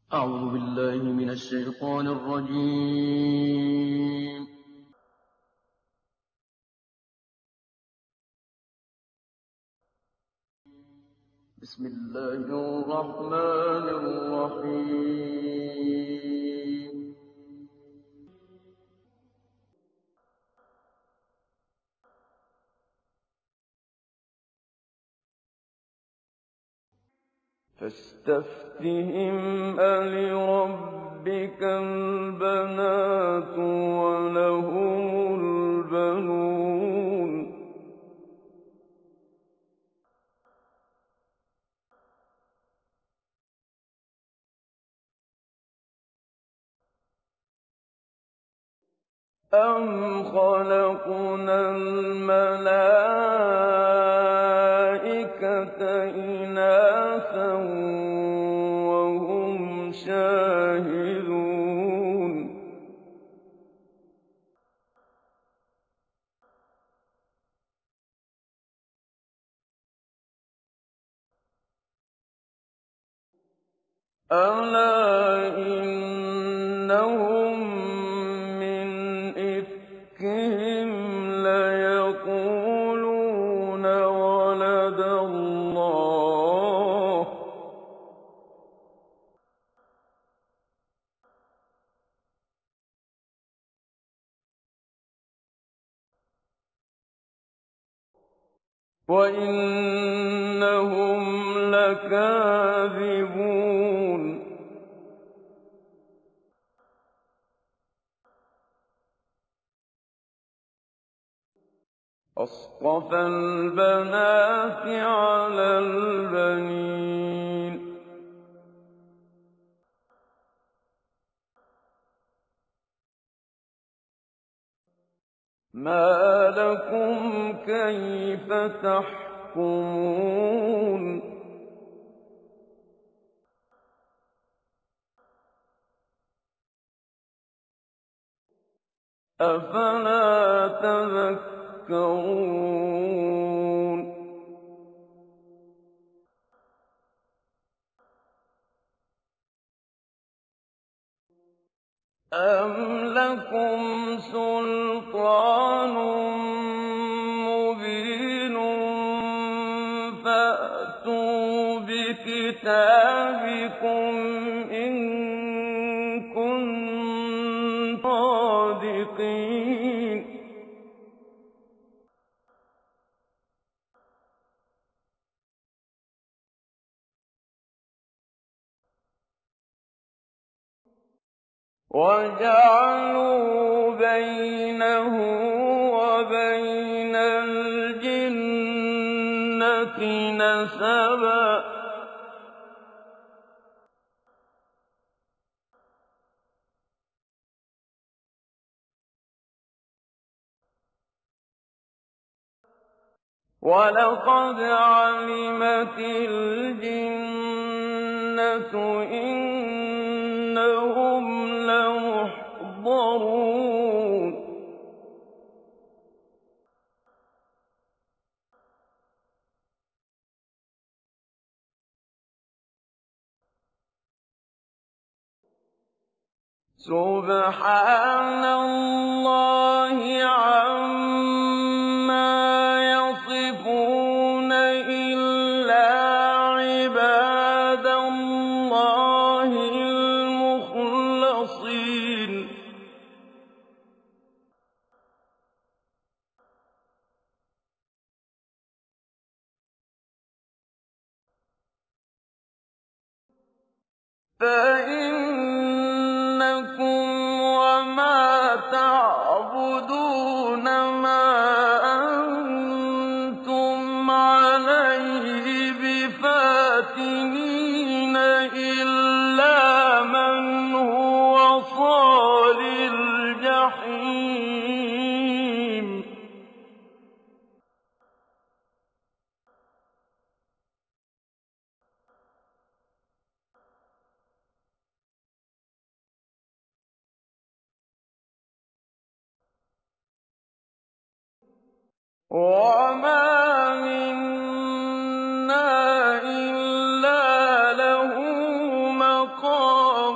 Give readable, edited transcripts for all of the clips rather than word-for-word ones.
أعوذ بالله من الشيطان الرجيم. بسم الله الرحمن الرحيم. فاستفتهم ألربك البنات ولهم البنون أم خلقنا الملائكة إناثا وهم شاهدون ألا إنهم من إفكهم ليقولون ولد الله وإنهم لكاذبون أصطفى البنات على البنين ما لكم كيف تحكمون أفلا تذكرون أم لكم سلطان مبين فأتوا بكتابكم إن كنتم صادقين وَجَعَلُوا بَيْنَهُ وَبَيْنَ الْجِنَّةِ نَسَبًا ۚ وَلَقَدْ عَلِمَتِ الْجِنَّةُ إِنَّهُمْ لَمُحْضَرُونَ سُبْحَانَ اللَّهِ عَمَّا يَصِفُونَ إِلَّا عِبَادَ اللَّهِ الْمُخْلَصِينَ فَإِنَّكُمْ وَمَا تَعْبُدُونَ مَا أَنتُمْ عَلَيْهِ بِفَاتِنِينَ إِلَّا مَنْ هُوَ صَالِ الْجَحِيمِ وَمَا مِنَّا إِلَّا لَهُ مَقَامٌ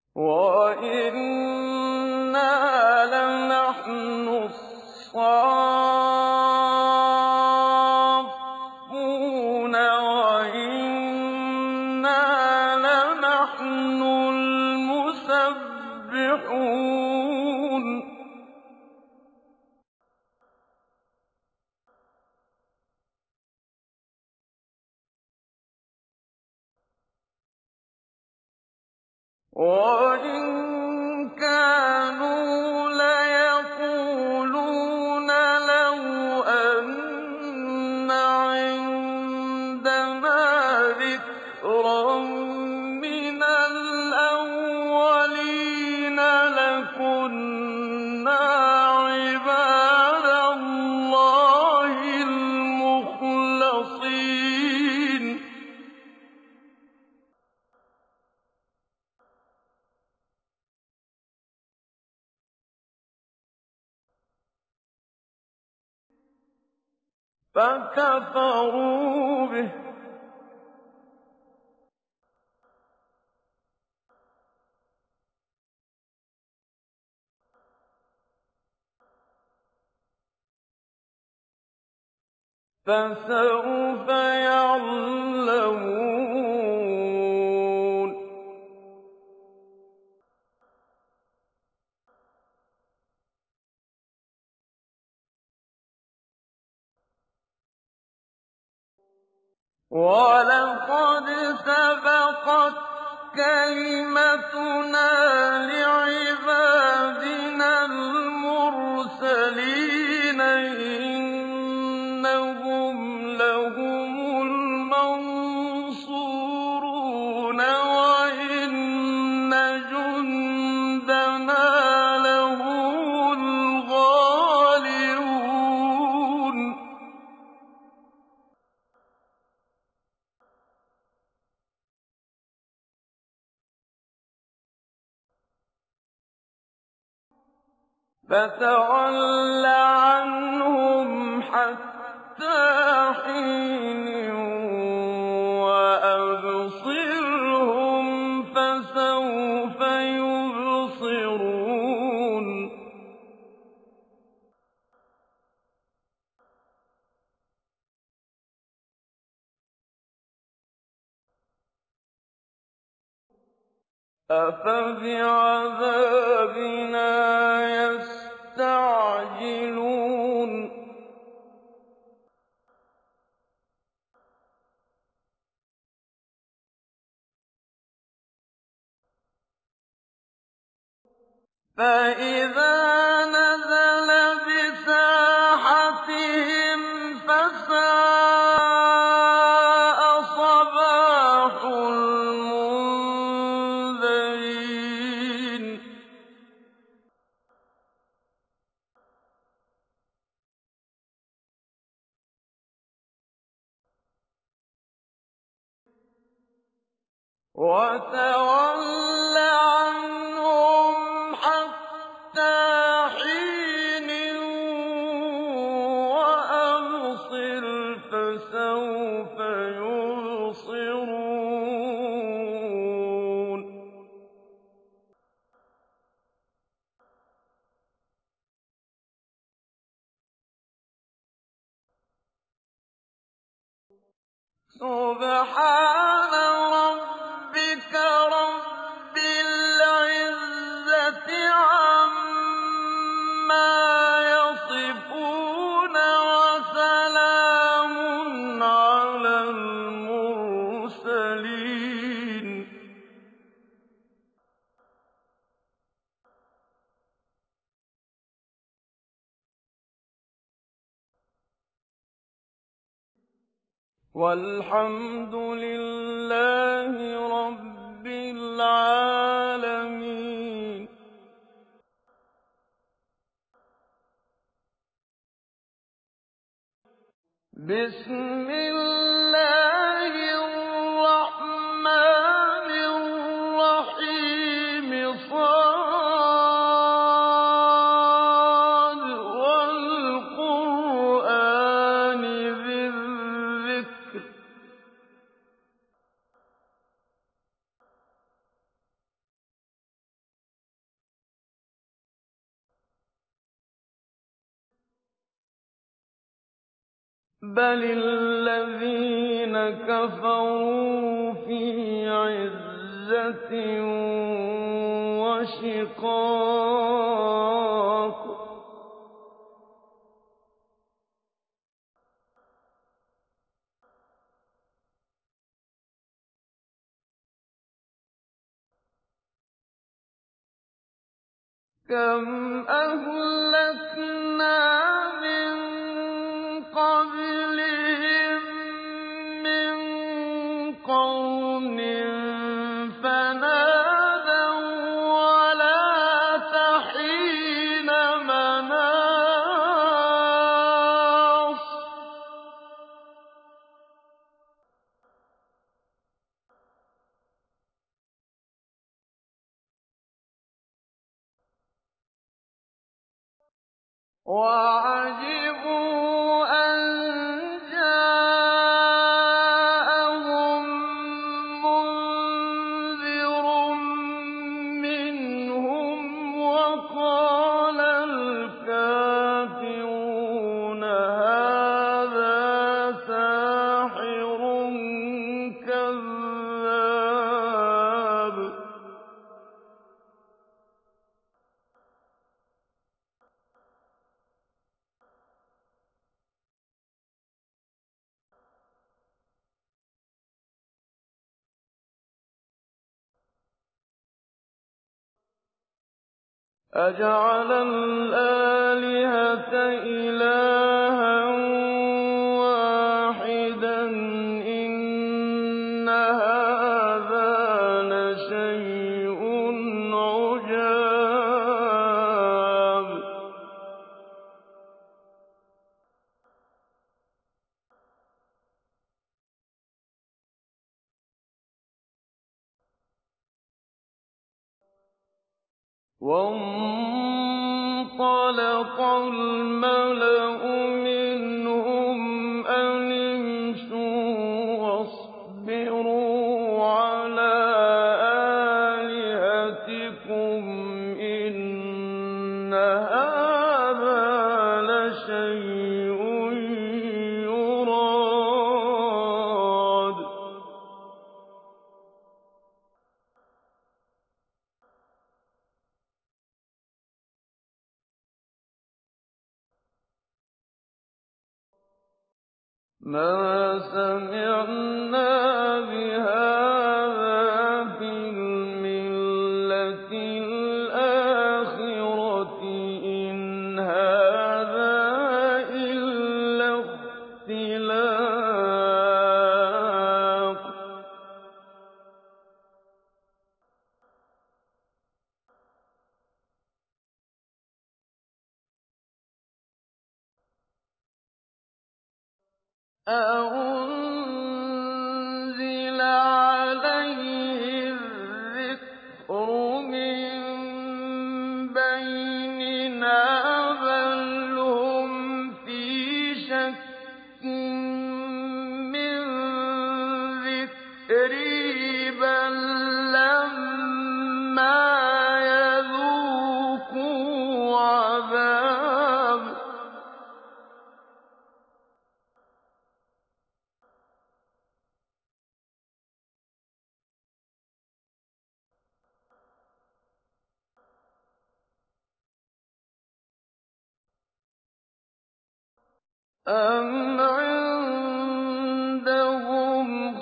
وَإِنَّا لَنَحْنُ الصَّافُّونَ وَإِنَّا لَنَحْنُ الْمُسَبِّحُونَ وَإِن كَانُوا لَيَقُولُونَ لَوْ أَنَّ عِندَنَا ذِكْرًا مِّنَ الْأَوَّلِينَ لَكُنَّا عِبَادَ اللَّهِ الْمُخْلَصِينَ فَكَفَرُوا بِهِ ۖ فَسَوْفَ يَعْلَمُونَ وَلَقَدْ سَبَقَتْ كَلِمَتُنَا لِعِبَادِنَا الْمُرْسَلِينَ إِنَّهُمْ لَهُمُ الْمَنصُورُونَ وَإِنَّ جُندَنَا لَهُمُ الْغَالِبُونَ فَتَوَلَّ عَنْهُمْ حَتَّىٰ حِينٍ وَأَبْصِرْهُمْ فَسَوْفَ يُبْصِرُونَ أَفَبِعَذَابِنَا يَسْتَعْجِلُونَ فَإِذَا نَزَلَ بِسَاحَتِهِمْ فَسَاءَ صَبَاحُ الْمُنذَرِينَ وَتَوَلَّ عَنْهُمْ حَتَّىٰ حِينٍ وَأَبْصِرْ فَسَوْفَ يُبْصِرُونَ سُبْحَانَ رَبِّكَ رَبِّ الْعِزَّةِ عَمَّا يَصِفُونَ وَسَلَامٌ عَلَى الْمُرْسَلِينَ وَالْحَمْدُ لِلَّهِ رَبِّ الْعَالَمِينَ بِسْمِ اللَّهِ الرَّحْمَٰنِ الرَّحِيمِ ص وَالْقُرْآنِ ذِي الذِّكْرِ بَلِ الَّذِينَ كَفَرُوا فِي عِزَّةٍ وَشِقَاقٍ كَمْ أَهْلَكْنَا مِن قَبْلِهِم مِّن قَرْنٍ فَنَادَوا وَلَاتَ حِينَ مَنَاصٍ وَعَجِبُوا أَن جَاءَهُم مُّنذِرٌ مِّنْهُمْ وَقَالَ الْكَافِرُونَ هَٰذَا سَاحِرٌ كَذَّابٌ أَجَعَلَ الْآلِهَةَ إِلَٰهًا وَاحِدًا ۖ إِنَّ هَٰذَا لَشَيْءٌ عُجَابٌ وَانطَلَقَ الْمَلَأُ مِنْهُمْ أَنِ امْشُوا وَاصْبِرُوا عَلَىٰ آلِهَتِكُمْ ۖ إِنَّ هَٰذَا لَشَيْءٌ يُرَادُ مَا سَمِعْنَا بِهَٰذَا فِي الْمِلَّةِ الْآخِرَةِ إِنْ هَٰذَا إِلَّا اخْتِلَاقٌ أَأُنزِلَ عَلَيْهِ الذِّكْرُ مِن بَيْنِنَا ۖ بَلْ هُمْ فِي شَكٍّ مِّن ذِكْرِي ۖ بَل لَّمَّا يَذُوقُوا عَذَابِ أَمْ عِندَهُمْ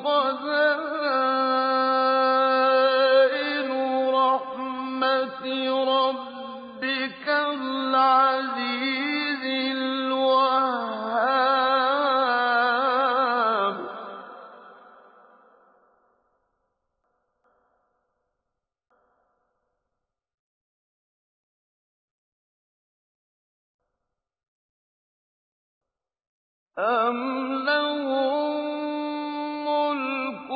خَزَائِنُ رَحْمَةِ رَبِّكَ الْعَزِيزِ الْوَهَّابِ أَمْ لَهُم مُّلْكُ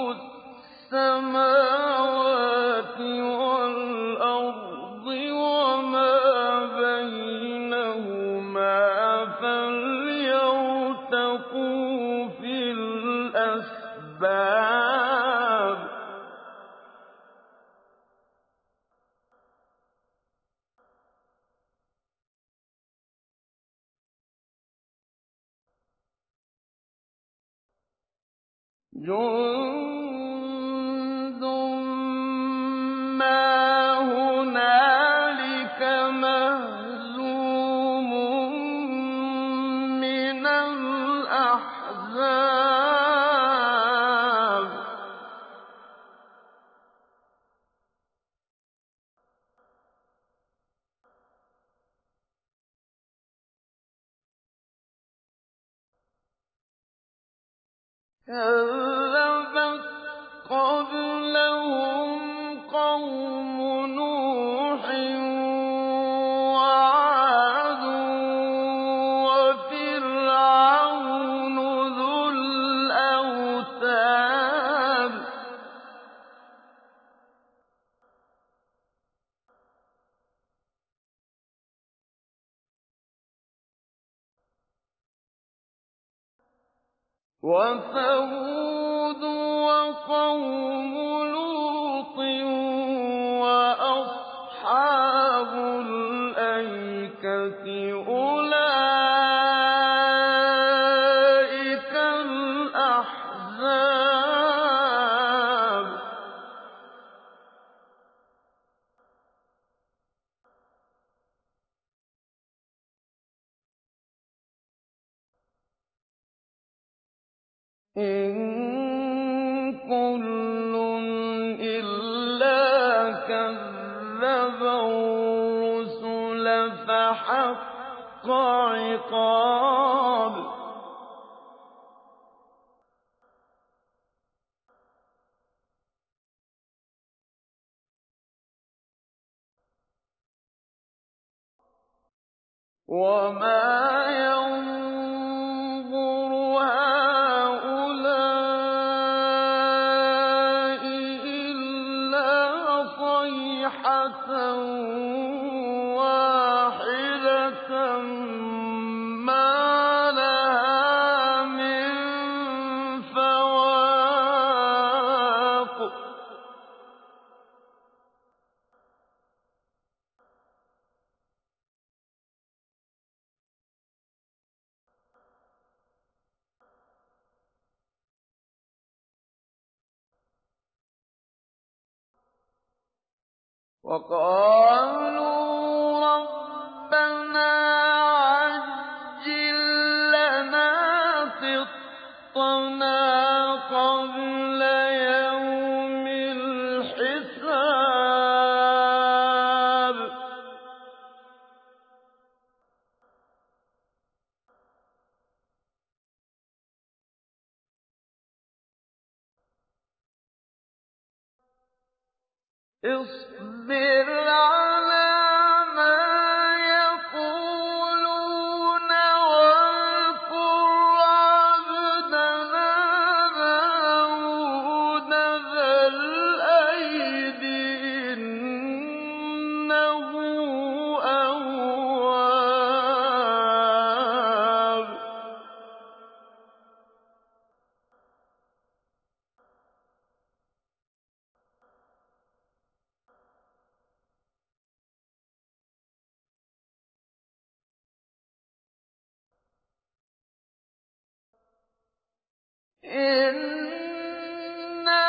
السَّمَاوَاتِ وَالْأَرْضِ وَمَا بَيْنَهُمَا ۖ فَلْيَرْتَقُوا فِي الْأَسْبَابِ جُندٌ مَّا هُنَالِكَ مَهْزُومٌ مِّنَ الْأَحْزَابِ كَذَّبَتْ قَبْلَهُمْ قَوْمُ نُوحٍ وَعَادٌ وَفِرْعَوْنُ ذُو الْأَوْتَادِ وَثَمُودُ وَقَوْمُ لُوطٍ وَأَصْحَابُ الْأَيْكَةِ ۚ أُولَٰئِكَ الْأَحْزَابُ ۖ إِن كُلٌّ إِلَّا كَذَّبَ الرُّسُلَ فَحَقَّ عِقَابِ وَمَا يَنظُرُ هَٰؤُلَاءِ إِلَّا صَيْحَةً وَاحِدَةً مَّا لَهَا مِن فَوَاقٍ وَقَالُوا رَبَّنَا عَجِّل لَّنَا قِطَّنَا قَبْلَ يَوْمِ الْحِسَابِ اصْبِرْ عَلَىٰ مَا يَقُولُونَ وَاذْكُرْ عَبْدَنَا دَاوُودَ ذَا الْأَيْدِ ۖ إِنَّهُ أَوَّابٌ إِنَّا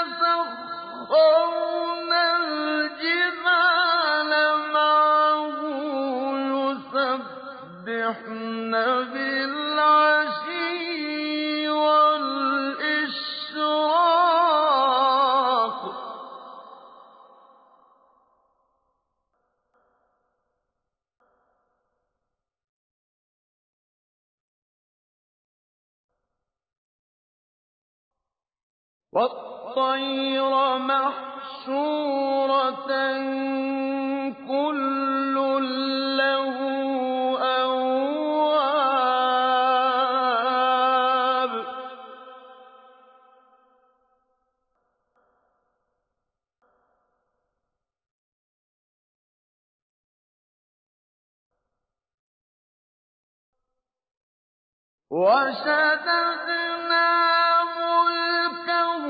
سَخَّرْنَا الْجِبَالَ مَعَهُ يُسَبِّحْنَ بِالْعَشِيِّ وَالْإِشْرَاقِ وَالطَّيْرَ مَحْشُورَةً كُلٌّ لَّهُ أَوَّابٌ وَشَدَدْنَا مُلْكَهُ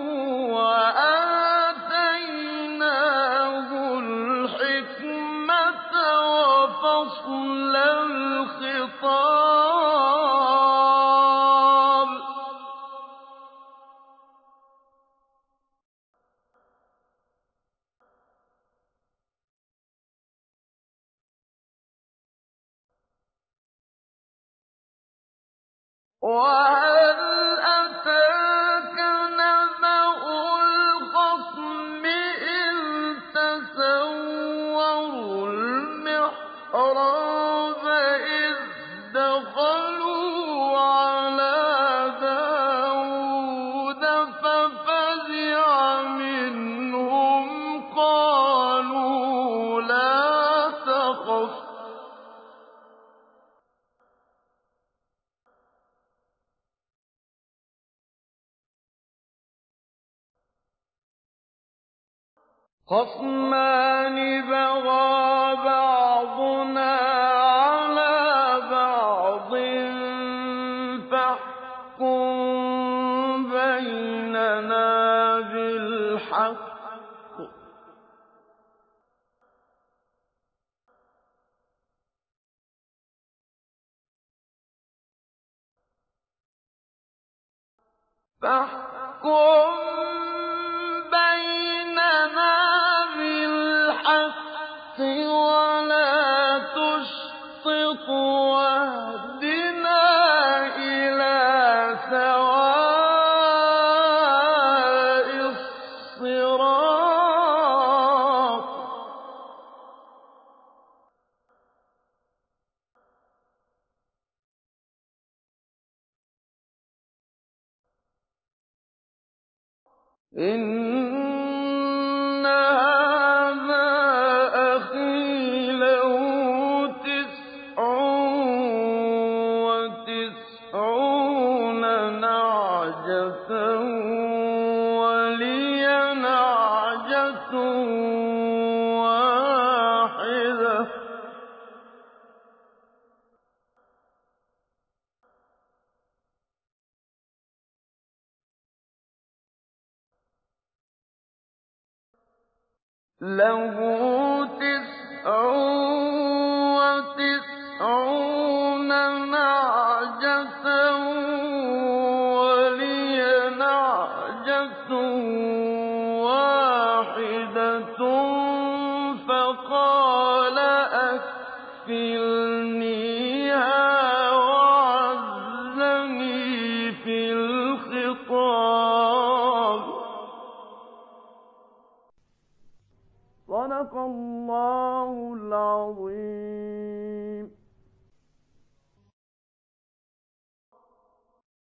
وَآتَيْنَاهُ الْحِكْمَةَ وَفَصْلَ الْخِطَابِ وَهَلْ أَتَاكَ نَبَأُ الْخَصْمِ إِذْ تَسَوَّرُوا الْمِحْرَابَ إِذْ دَخَلُوا عَلَىٰ دَاوُودَ فَفَزِعَ مِنْهُمْ قَالُوا لَا تَخَفْ خَصْمَانِ بَغَىٰ بَعْضُنَا عَلَىٰ بَعْضٍ فَاحْكُم بَيْنَنَا بِالْحَقِّ وَلَا تُشْطِطْ وَاهْدِنَا إِلَىٰ سَوَاءِ الصِّرَاطِ إِنَّ هَٰذَا أَخِي لَهُ 99 نَعْجَةً وَلِيَ نَعْجَةٌ وَاحِدَةٌ ۖ لَهُ 99 نَعْجَةً وَلِيَ نَعْجَةٌ وَاحِدَةٌ فَقَالَ أَكْفِلْنِيهَا وَعَزَّنِي فِي الْخِطَابِ صدق الله العظيم.